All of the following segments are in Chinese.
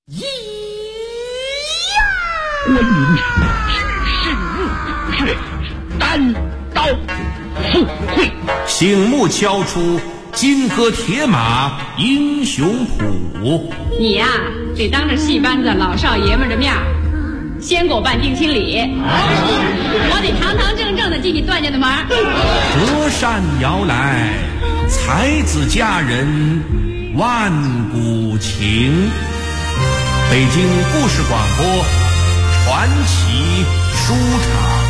关云长只是入血，单刀赴会， 醒目敲出金戈铁马英雄谱。 你呀，得当着戏班子老少爷们的面先给我办定亲礼，我得堂堂正正的进你段家的门。 隔山摇来，才子佳人万古情。北京故事广播传奇书场。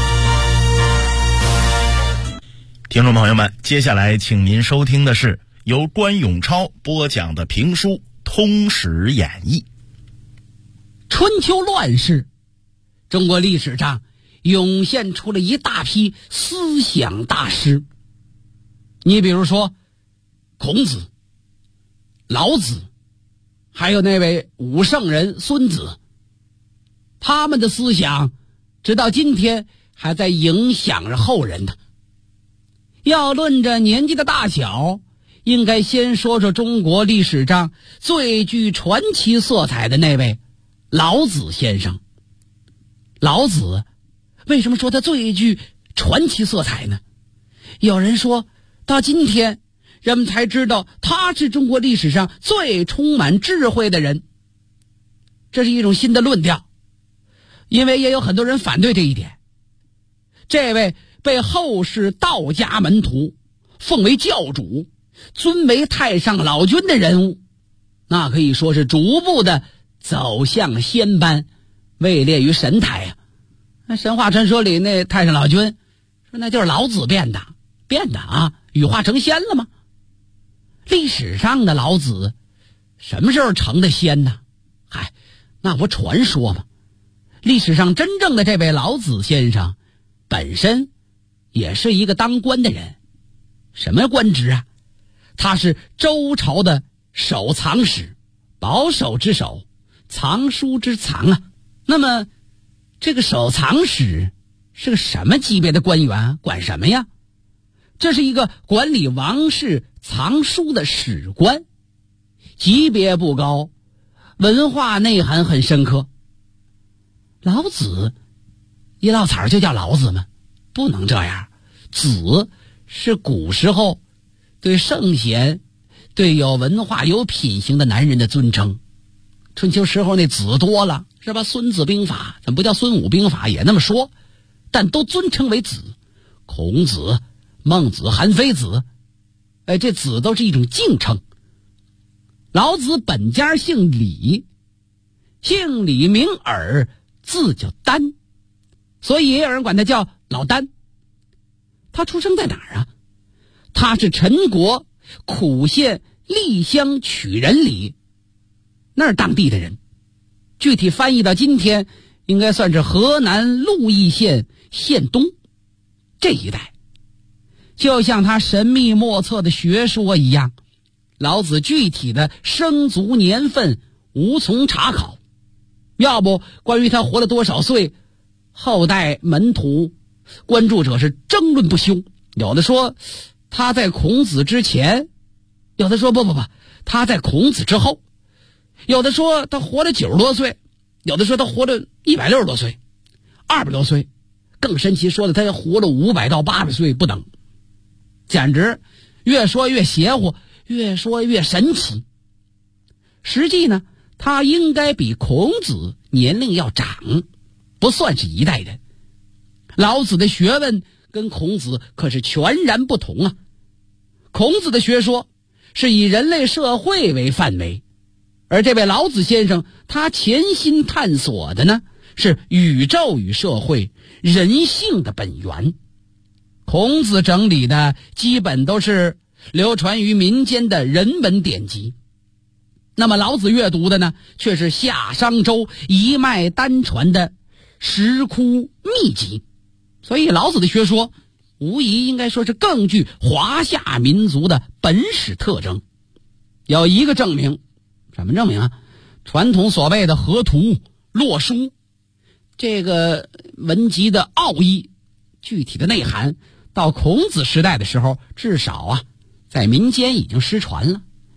听众朋友们，接下来请您收听的是由关永超播讲的评书《通史演义》。 春秋乱世，中国历史上涌现出了一大批思想大师。你比如说孔子、老子，还有那位武圣人孙子，他们的思想直到今天还在影响着后人呢。要论着年纪的大小，应该先说说中国历史上最具传奇色彩的那位老子先生。老子为什么说他最具传奇色彩呢？有人说到今天人们才知道他是中国历史上最充满智慧的人，这是一种新的论调，因为也有很多人反对这一点。这位被后世道家门徒奉为教主，尊为太上老君的人物，那可以说是逐步的走向仙班，位列于神台啊。那神话传说里那太上老君说那就是老子变的啊，羽化成仙了吗？历史上的老子什么时候成的仙呢？嗨，那不传说吗？历史上真正的这位老子先生本身也是一个当官的人。什么官职啊？他是周朝的守藏使，保守之守，藏书之藏啊。那么这个守藏使是个什么级别的官员？管什么呀？这是一个管理王室藏书的史官，级别不高，文化内涵很深刻。老子一落彩就叫老子吗？不能这样。子是古时候对圣贤、对有文化有品行的男人的尊称。春秋时候那子多了是吧？孙子兵法怎么不叫孙武兵法？也那么说，但都尊称为子。孔子、孟子、韩非子，这子都是一种敬称。老子本家姓李，姓李名耳，字叫丹，所以也有人管他叫老丹。他出生在哪儿啊？他是陈国苦县栗乡曲仁里那儿当地的人，具体翻译到今天应该算是河南鹿邑县县东这一带。就像他神秘莫测的学说一样，老子具体的生卒年份无从查考，要不关于他活了多少岁，后代门徒关注者是争论不休。有的说他在孔子之前，有的说不，他在孔子之后，有的说他活了90多岁，有的说他活了160多岁，200多岁，更神奇说的他活了500到800岁不等。简直越说越邪乎，越说越神奇。实际呢，他应该比孔子年龄要长，不算是一代人。老子的学问跟孔子可是全然不同啊。孔子的学说是以人类社会为范围，而这位老子先生他潜心探索的呢，是宇宙与社会人性的本源。孔子整理的基本都是流传于民间的人文典籍，那么老子阅读的呢，却是夏商周一脉单传的石窟秘籍。所以老子的学说无疑应该说是更具华夏民族的本史特征。有一个证明，什么证明啊？传统所谓的河图洛书，这个文集的奥义具体的内涵到孔子时代的时候，至少在民间已经失传了。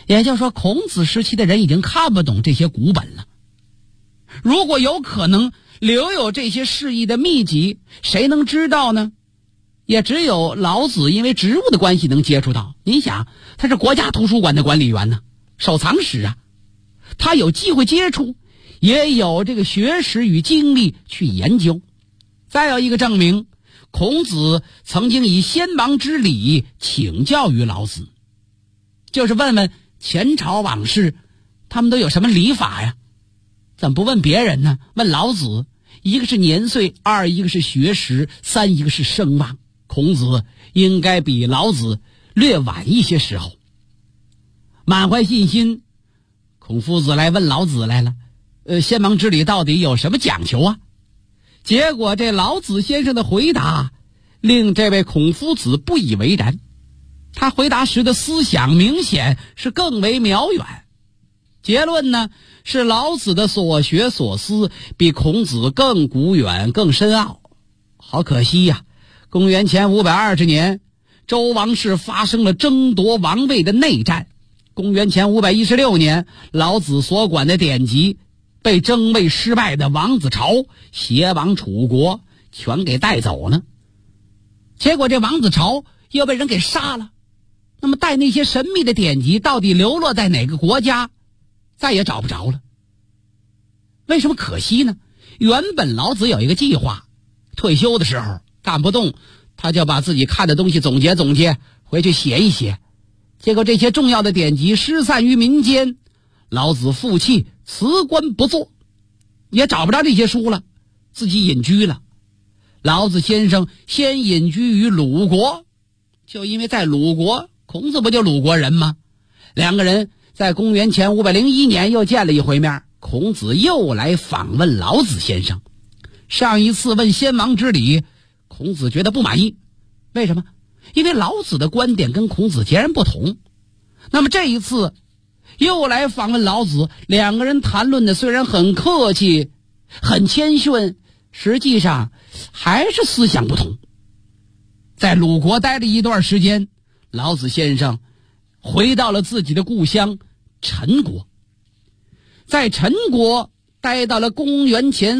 也就是说，孔子时期的人已经看不懂这些古本了。如果有可能留有这些释义的秘籍，谁能知道呢？也只有老子因为职务的关系能接触到。您想，他是国家图书馆的管理员呢，收藏室啊，他有机会接触，也有这个学识与精力去研究。再有一个证明，孔子曾经以先王之礼请教于老子，就是问问前朝往事，他们都有什么礼法呀？怎么不问别人呢？问老子，一个是年岁，二一个是学识，三一个是声望。孔子应该比老子略晚一些时候。满怀信心，孔夫子来问老子来了，先王之礼到底有什么讲究啊？结果这老子先生的回答令这位孔夫子不以为然，他回答时的思想明显是更为渺远。结论呢，是老子的所学所思比孔子更古远更深奥。好可惜呀，公元前520年，周王室发生了争夺王位的内战。公元前516年，老子所管的典籍被争位失败的王子朝挟往楚国，全给带走了。结果这王子朝又被人给杀了。那么带那些神秘的典籍到底流落在哪个国家，再也找不着了。为什么可惜呢？原本老子有一个计划，退休的时候干不动，他就把自己看的东西总结总结，回去写一写。结果这些重要的典籍失散于民间，老子负气辞官不做，也找不着这些书了，自己隐居了。老子先生先隐居于鲁国，就因为在鲁国，孔子不就鲁国人吗？两个人在公元前501年又见了一回面，孔子又来访问老子先生。上一次问先王之礼，孔子觉得不满意。为什么？因为老子的观点跟孔子截然不同。那么这一次又来访问老子，两个人谈论的虽然很客气很谦逊，实际上还是思想不同。在鲁国待了一段时间，老子先生回到了自己的故乡陈国。在陈国待到了公元前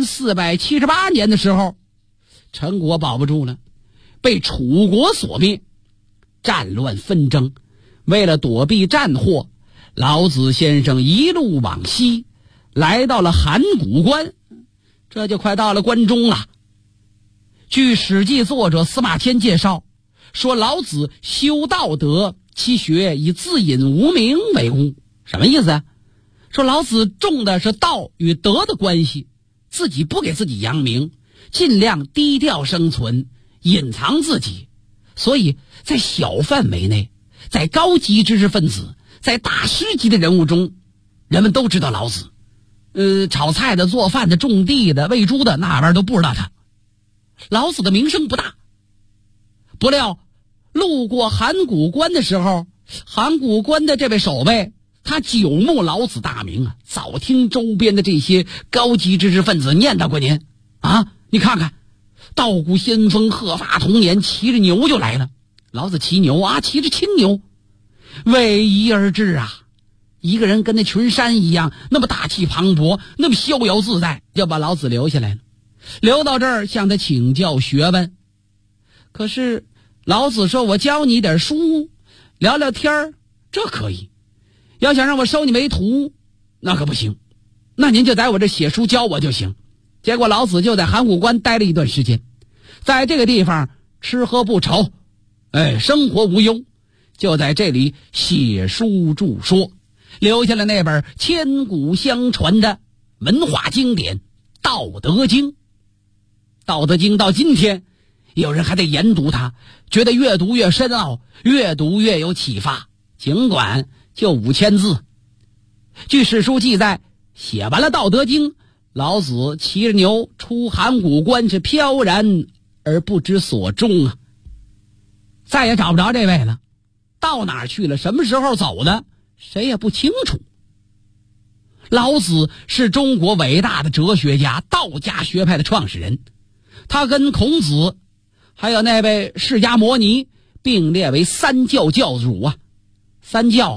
478年的时候，陈国保不住了，被楚国所灭。战乱纷争，为了躲避战祸，老子先生一路往西，来到了函谷关，这就快到了关中了。据《史记》作者司马迁介绍，说老子修道德，其学以自隐无名为务。什么意思啊？说老子重的是道与德的关系，自己不给自己扬名，尽量低调生存，隐藏自己。所以在小范围内，在高级知识分子，在大师级的人物中，人们都知道老子。炒菜的、做饭的、种地的、喂猪的，那玩意儿都不知道他。老子的名声不大。不料路过函谷关的时候，函谷关的这位守卫他久慕老子大名啊，早听周边的这些高级知识分子念叨过您啊，你看看道骨仙风，鹤发童颜，骑着牛就来了。老子骑牛啊，骑着青牛，逶迤而至啊，一个人跟那群山一样，那么大气磅礴，那么逍遥自在，就把老子留下来了，留到这儿向他请教学问。可是老子说，我教你点书，聊聊天儿，这可以。要想让我收你为徒，那可不行，那您就在我这写书教我就行。结果老子就在函谷关待了一段时间，在这个地方吃喝不愁，生活无忧，就在这里写书著说，留下了那本千古相传的文化经典《道德经》。《道德经》到今天有人还在研读它，觉得越读越深奥，越读越有启发，尽管就5000字。据史书记载，写完了《道德经》，老子骑着牛出函谷关，是飘然而不知所终啊，再也找不着这位了，到哪儿去了，什么时候走的，谁也不清楚。老子是中国伟大的哲学家，道家学派的创始人，他跟孔子还有那位释迦牟尼并列为三教教主啊。三教啊，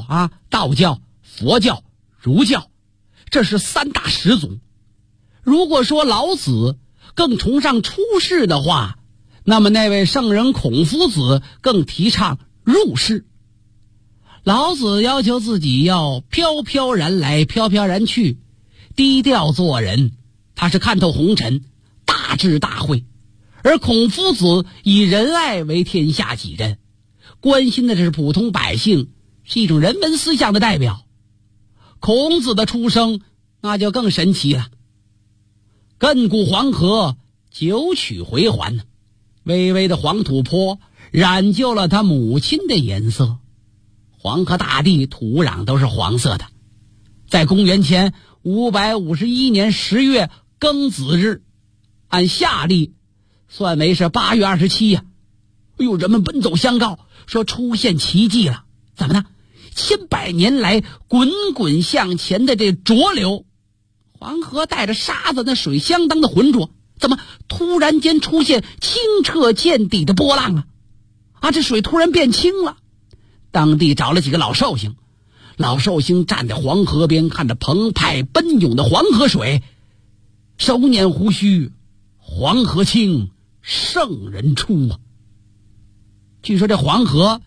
道教、佛教、儒教，这是三大始祖。如果说老子更崇尚出世的话，那么那位圣人孔夫子更提倡入世。老子要求自己要飘飘然来，飘飘然去，低调做人，他是看透红尘，大智大慧。而孔夫子以仁爱为天下己任，关心的是普通百姓，是一种人文思想的代表。孔子的出生那就更神奇了。亘古黄河九曲回环，巍巍的黄土坡染就了他母亲的颜色。黄河大地土壤都是黄色的。在公元前551年10月庚子日，按夏历算为是8月27呀。人们奔走相告，说出现奇迹了。怎么呢？千百年来滚滚向前的这浊流，黄河带着沙子，那水相当的浑浊，怎么突然间出现清澈见底的波浪啊？这水突然变清了。当地找了几个老寿星，老寿星站在黄河边，看着澎湃奔涌的黄河水，手捻胡须，黄河清，圣人出啊！据说这黄河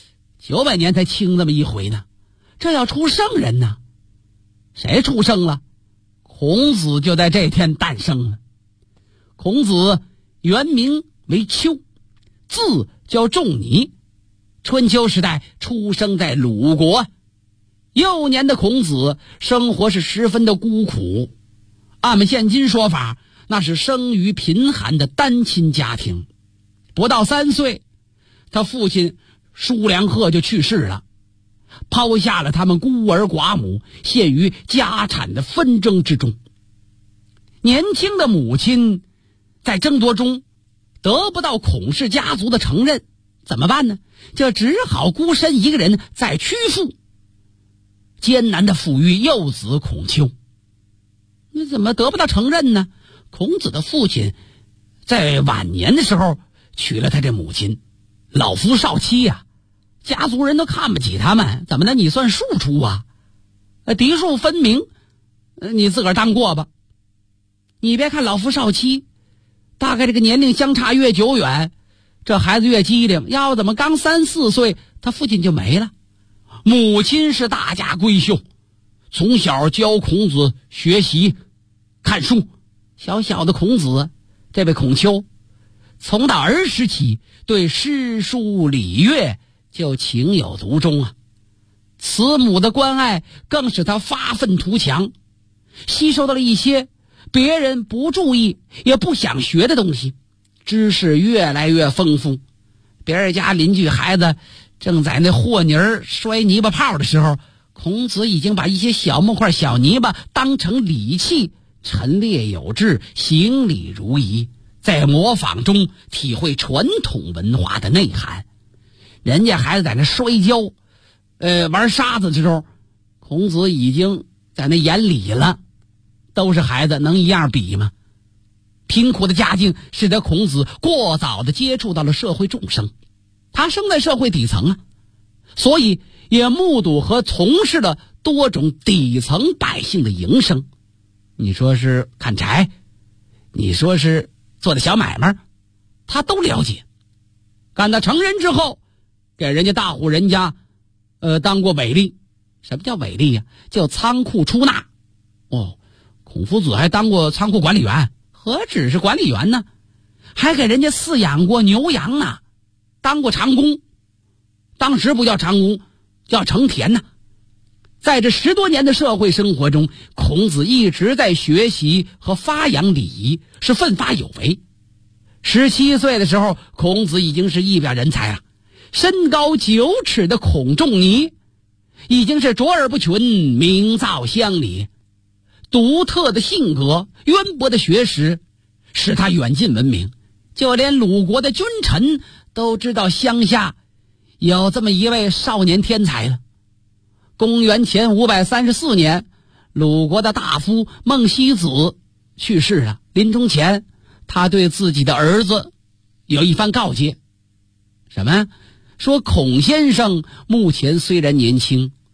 900年才清这么一回呢，这要出圣人呢。谁出生了？孔子就在这天诞生了。孔子原名为丘，字叫仲尼，春秋时代出生在鲁国。幼年的孔子生活是十分的孤苦，按们现今说法，那是生于贫寒的单亲家庭。不到3岁，他父亲叔梁贺就去世了，抛下了他们孤儿寡母，陷于家产的纷争之中。年轻的母亲在争夺中得不到孔氏家族的承认，怎么办呢？就只好孤身一个人在曲阜艰难的抚育幼子孔丘。那怎么得不到承认呢？孔子的父亲在晚年的时候娶了他这母亲，老夫少妻呀，家族人都看不起他们。怎么的？你算庶出啊？嫡庶分明，你自个儿当过吧。你别看老夫少妻，大概这个年龄相差越久远，这孩子越机灵。要怎么刚3、4岁，他父亲就没了。母亲是大家闺秀，从小教孔子学习看书。小小的孔子，这位孔丘，从到儿时起对诗书礼乐就情有独钟啊。慈母的关爱更使他发愤图强，吸收到了一些别人不注意也不想学的东西，知识越来越丰富。别人家邻居孩子正在那和泥儿摔泥巴泡的时候，孔子已经把一些小木块小泥巴当成礼器，陈列有致，行礼如仪，在模仿中体会传统文化的内涵。人家孩子在那摔跤玩沙子的时候，孔子已经在那演礼了。都是孩子，能一样比吗？贫苦的家境使得孔子过早的接触到了社会众生，他生在社会底层啊，所以也目睹和从事了多种底层百姓的营生。你说是砍柴，你说是做的小买卖，他都了解。干到成人之后，给人家大户人家当过韦吏。什么叫韦吏呀？叫仓库出纳。孔夫子还当过仓库管理员，何止是管理员呢，还给人家饲养过牛羊呢，当过长工。当时不叫长工，叫承田呢。在这10多年的社会生活中，孔子一直在学习和发扬礼仪，是奋发有为。17岁的时候，孔子已经是一表人才了。身高9尺的孔仲尼已经是卓尔不群，名噪乡里。独特的性格，渊博的学识，使他远近闻名。就连鲁国的君臣都知道乡下有这么一位少年天才了。公元前534年，鲁国的大夫孟西子去世了。临终前，他对自己的儿子有一番告诫。什么？说孔先生目前虽然年轻，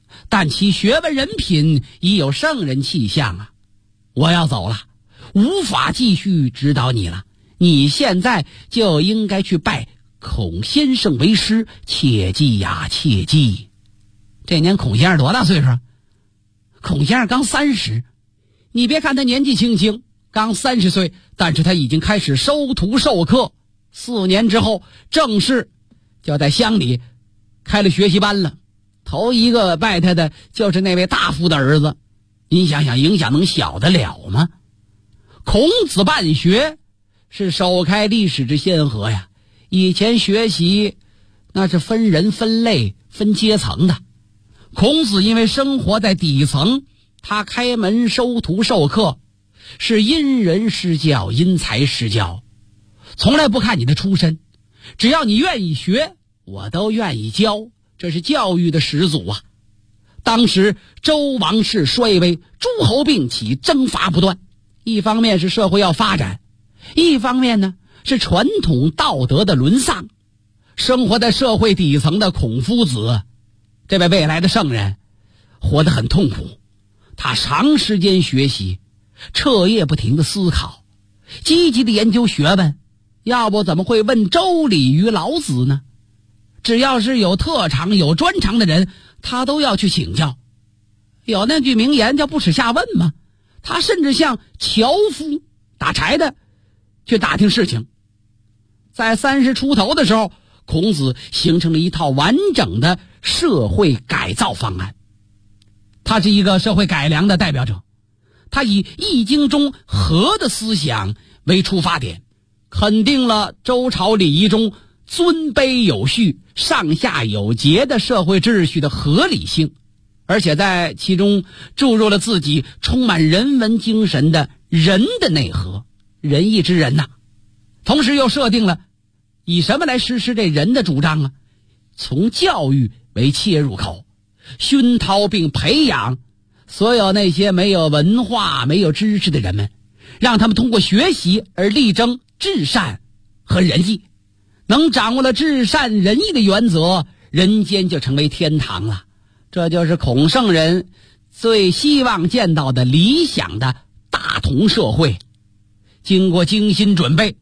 但其学问人品已有圣人气象啊！我要走了，无法继续指导你了。你现在就应该去拜孔先生为师，切记呀，切记！这年孔先生多大岁数？孔先生刚30。你别看他年纪轻轻，刚30岁，但是他已经开始收徒授课。4年之后，正式就在乡里开了学习班了。头一个拜他的就是那位大夫的儿子。您想想，影响能小得了吗？孔子办学是首开历史之先河呀。以前学习那是分人分类分阶层的，孔子因为生活在底层，他开门收徒授课，是因人施教，因材施教，从来不看你的出身，只要你愿意学，我都愿意教，这是教育的始祖啊。当时周王室衰微，诸侯并起，征伐不断，一方面是社会要发展，一方面呢是传统道德的沦丧。生活在社会底层的孔夫子，这位未来的圣人，活得很痛苦。他长时间学习，彻夜不停的思考，积极的研究学问，要不怎么会问周礼于老子呢？只要是有特长有专长的人，他都要去请教。有那句名言叫不耻下问嘛，他甚至向樵夫打柴的去打听事情。在30出头的时候，孔子形成了一套完整的社会改造方案。他是一个社会改良的代表者，他以《易经》中和的思想为出发点，肯定了周朝礼仪中尊卑有序、上下有节的社会秩序的合理性，而且在其中注入了自己充满人文精神的人的内核，仁义之人呐。同时又设定了以什么来实施这人的主张啊？从教育为切入口，熏陶并培养所有那些没有文化没有知识的人们，让他们通过学习而力争至善和仁义。能掌握了至善仁义的原则，人间就成为天堂了。这就是孔圣人最希望见到的理想的大同社会。经过精心准备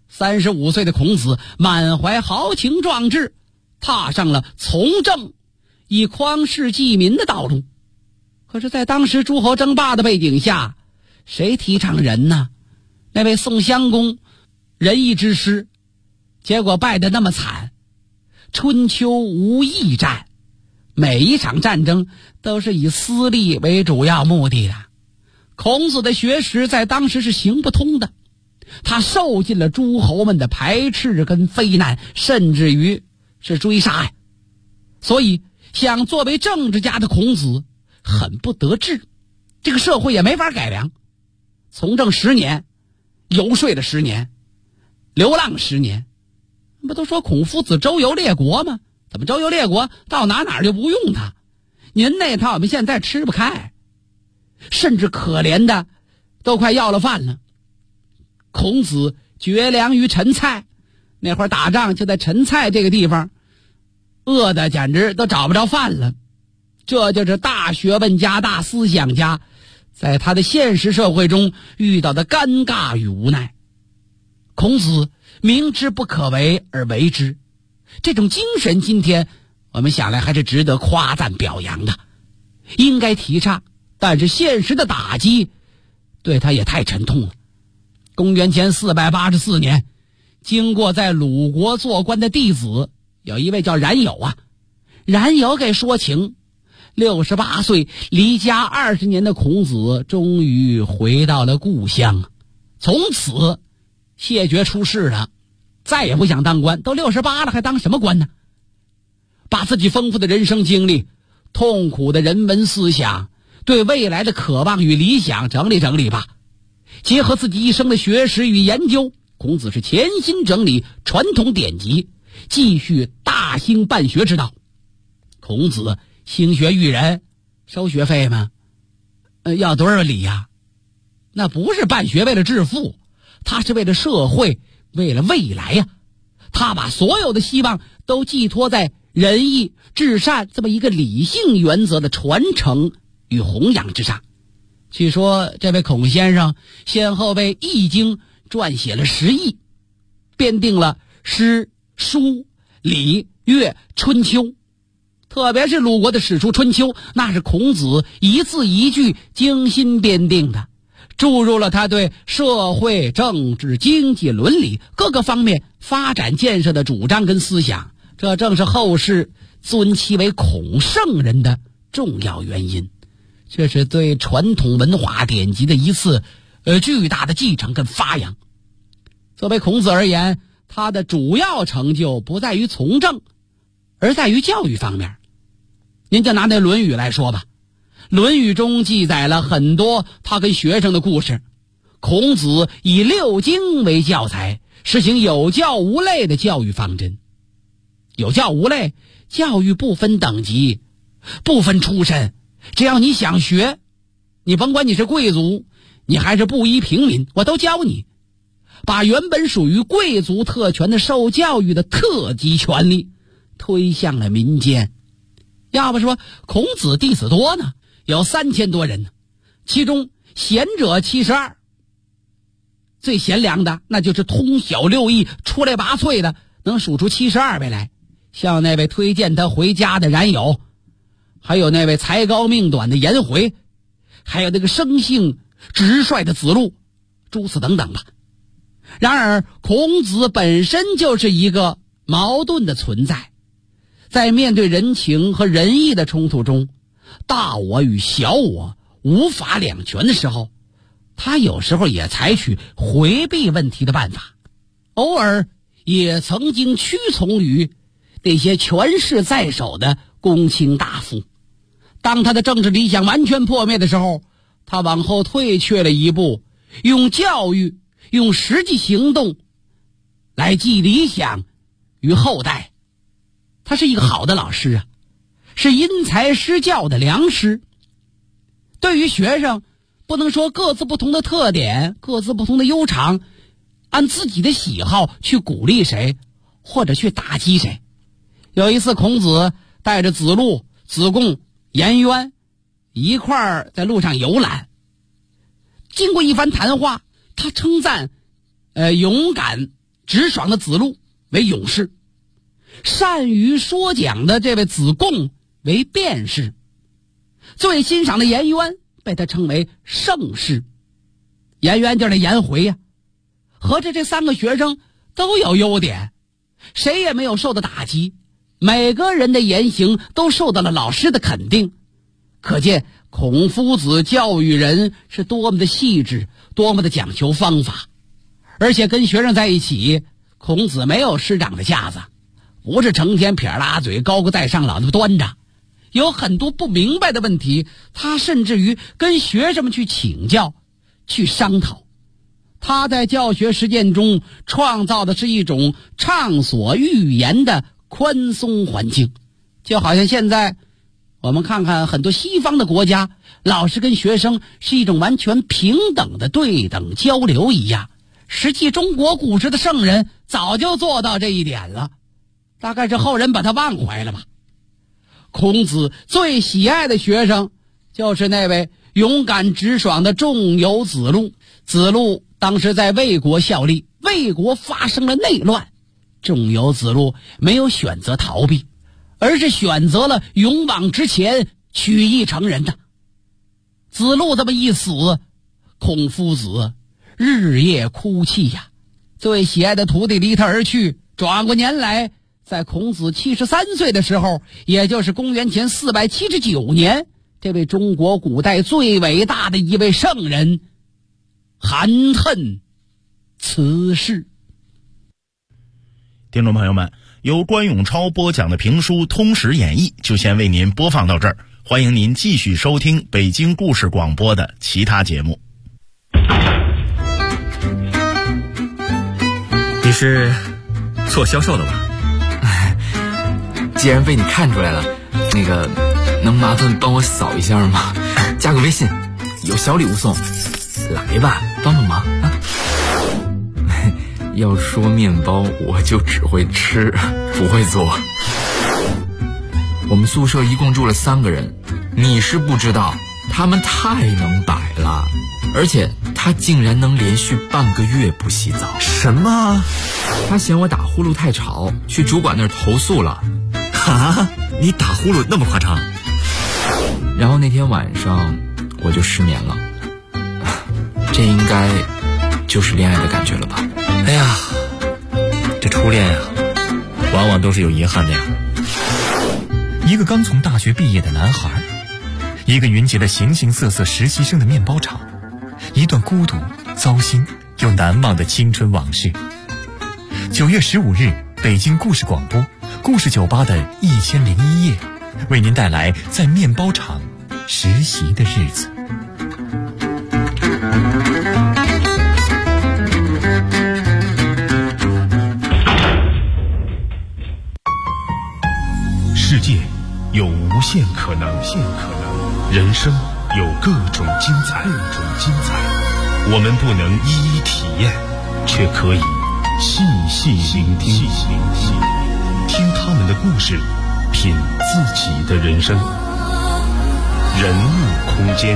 ，35岁的孔子满怀豪情壮志，踏上了从政以匡世济民的道路。可是在当时诸侯争霸的背景下，谁提倡仁呢？那位宋襄公仁义之师，结果败得那么惨。春秋无义战，每一场战争都是以私利为主要目的的。孔子的学识在当时是行不通的，他受尽了诸侯们的排斥跟非难，甚至于是追杀呀。所以想作为政治家的孔子很不得志，这个社会也没法改良。从政10年，游说了10年，流浪10年，不都说孔夫子周游列国吗？怎么周游列国到哪就不用他？您那套我们现在吃不开，甚至可怜的都快要了饭了。孔子绝粮于陈蔡，那会儿打仗就在陈蔡这个地方，饿的简直都找不着饭了。这就是大学问家大思想家在他的现实社会中遇到的尴尬与无奈。孔子明知不可为而为之，这种精神今天我们想来还是值得夸赞表扬的，应该提倡。但是现实的打击对他也太沉痛了。公元前484年，经过在鲁国做官的弟子，有一位叫冉有啊，冉有给说情，68岁离家20年的孔子终于回到了故乡，从此谢绝出仕了，再也不想当官。都68了还当什么官呢？把自己丰富的人生经历、痛苦的人文思想、对未来的渴望与理想整理整理吧。结合自己一生的学识与研究，孔子是潜心整理传统典籍，继续大兴办学之道。孔子兴学育人，收学费吗？要多少礼呀？那不是办学为了致富，他是为了社会，为了未来呀。他把所有的希望都寄托在仁义、至善这么一个理性原则的传承与弘扬之上。据说这位孔先生先后为《易经》撰写了10义，编定了诗、书、礼、乐、春秋。特别是鲁国的史书《春秋》，那是孔子一字一句精心编定的，注入了他对社会、政治、经济、伦理各个方面发展建设的主张跟思想。这正是后世尊其为孔圣人的重要原因。这是对传统文化典籍的一次巨大的继承跟发扬。作为孔子而言，他的主要成就不在于从政，而在于教育方面。您就拿那《论语》来说吧，《论语》中记载了很多他跟学生的故事。孔子以6经为教材，实行有教无类的教育方针。有教无类，教育不分等级，不分出身，只要你想学，你甭管你是贵族，你还是布衣平民，我都教你。把原本属于贵族特权的受教育的特级权利推向了民间。要不说孔子弟子多呢，有3000多人呢，其中贤者72，最贤良的那就是通晓6艺、出类拔萃的，能数出72位来。像那位推荐他回家的冉有，还有那位才高命短的颜回，还有那个生性直率的子路，诸此等等吧。然而孔子本身就是一个矛盾的存在，在面对人情和仁义的冲突中，大我与小我无法两全的时候，他有时候也采取回避问题的办法，偶尔也曾经屈从于那些权势在手的公卿大夫。当他的政治理想完全破灭的时候，他往后退却了一步，用教育、用实际行动来寄理想于后代。他是一个好的老师啊，是因材施教的良师。对于学生，不能说各自不同的特点、各自不同的优长，按自己的喜好去鼓励谁或者去打击谁。有一次孔子带着子路、子贡、颜渊一块儿在路上游览，经过一番谈话，他称赞勇敢直爽的子路为勇士，善于说讲的这位子贡为辩士，最欣赏的颜渊被他称为圣士。颜渊就是颜回呀，合着这3个学生都有优点，谁也没有受到打击，每个人的言行都受到了老师的肯定。可见孔夫子教育人是多么的细致，多么的讲求方法。而且跟学生在一起，孔子没有师长的架子，不是成天撇拉嘴高高在上老那么端着。有很多不明白的问题，他甚至于跟学生们去请教，去商讨。他在教学实践中创造的是一种畅所欲言的宽松环境。就好像现在我们看看很多西方的国家，老师跟学生是一种完全平等的对等交流一样。实际中国古时的圣人早就做到这一点了，大概是后人把他忘怀了吧。孔子最喜爱的学生就是那位勇敢直爽的仲由子路。子路当时在魏国效力，魏国发生了内乱，仲由子路没有选择逃避，而是选择了勇往直前，取义成仁的。子路这么一死，孔夫子日夜哭泣呀，最喜爱的徒弟离他而去。转过年来，在孔子73岁的时候，也就是公元前479年，这位中国古代最伟大的一位圣人含恨辞世。 听众朋友们，由关永超播讲的评书《通史演义》就先为您播放到这儿，欢迎您继续收听北京故事广播的其他节目。 你是做销售的吧？ 既然被你看出来了，能麻烦帮我扫一下吗？加个微信，有小礼物送，来吧，帮帮忙啊！要说面包，我就只会吃，不会做。 我们宿舍一共住了3个人，你是不知道，他们太能摆了，而且他竟然能连续半个月不洗澡。 什么？ 他嫌我打呼噜太吵，去主管那儿投诉了。 啊？你打呼噜那么夸张？ 然后那天晚上我就失眠了，这应该就是恋爱的感觉了吧？ 哎呀，这初恋啊，往往都是有遗憾的呀。 一个刚从大学毕业的男孩，一个云集了形形色色实习生的面包厂，一段孤独、糟心又难忘的青春往事。9月15日，北京故事广播故事酒吧的1001夜，为您带来在面包厂实习的日子。 世界有无限可能，人生有各种精彩。我们不能一一体验，却可以细细聆听，听他们的故事，品自己的人生。人物空间，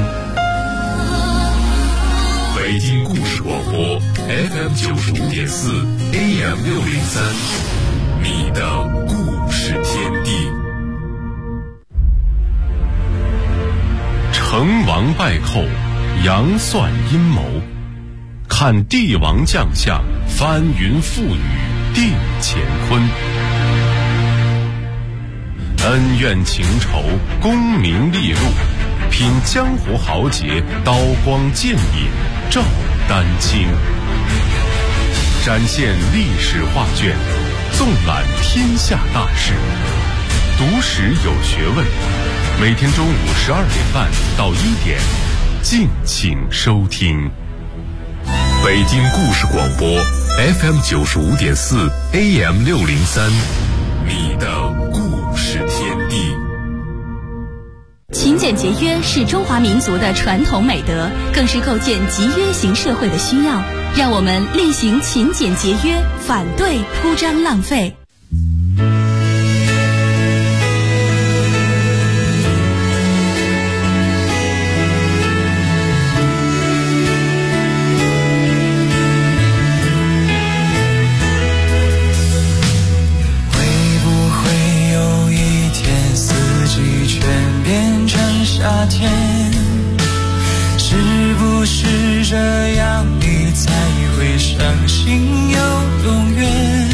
北京故事广播 FM 95.4 AM 603，你的故事天地。成王败寇，杨算阴谋，看帝王将相，翻云覆雨，定乾坤。恩怨情仇，功名利禄，品江湖豪杰，刀光剑影，照丹青。展现历史画卷，纵览天下大事，读史有学问。每天中午12点半到1点，敬请收听。北京故事广播 FM 95.4 AM 603，你的故事天地。 勤俭节约是中华民族的传统美德，更是构建集约型社会的需要。让我们厉行勤俭节约，反对铺张浪费。 夏天，是不是这样你才会伤心又永远？